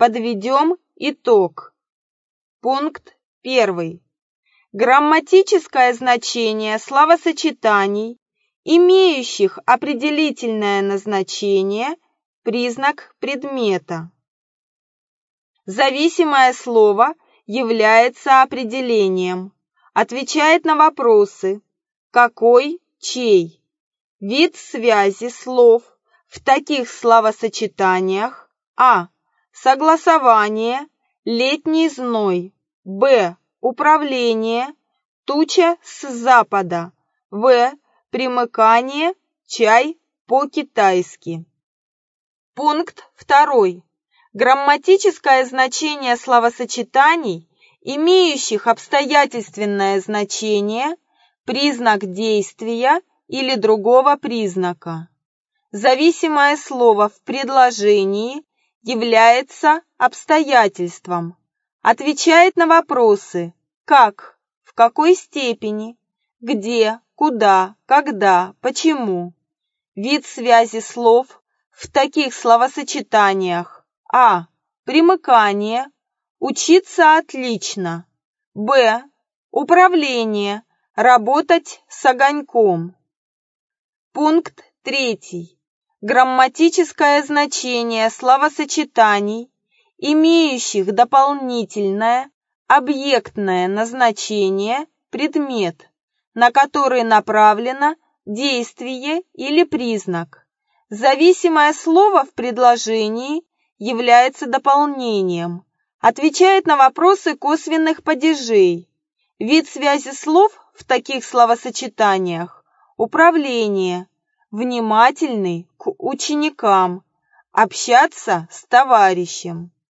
Подведем итог. Пункт 1. Грамматическое значение словосочетаний, имеющих определительное назначение, признак предмета. Зависимое слово является определением, отвечает на вопросы «какой», «чей». Вид связи слов в таких словосочетаниях: а. Согласование, летний зной, б. Управление, туча с запада, в. Примыкание, чай по-китайски. Пункт 2. Грамматическое значение словосочетаний, имеющих обстоятельственное значение, признак действия или другого признака. Зависимое слово в предложении является обстоятельством, отвечает на вопросы «как», «в какой степени», «где», «куда», «когда», «почему». Вид связи слов в таких словосочетаниях: а. Примыкание, учиться отлично, б. Управление, работать с огоньком. Пункт 3. Грамматическое значение словосочетаний, имеющих дополнительное объектное назначение, предмет, на который направлено действие или признак. Зависимое слово в предложении является дополнением, отвечает на вопросы косвенных падежей. Вид связи слов в таких словосочетаниях: управление, внимательный к ученикам, общаться с товарищем.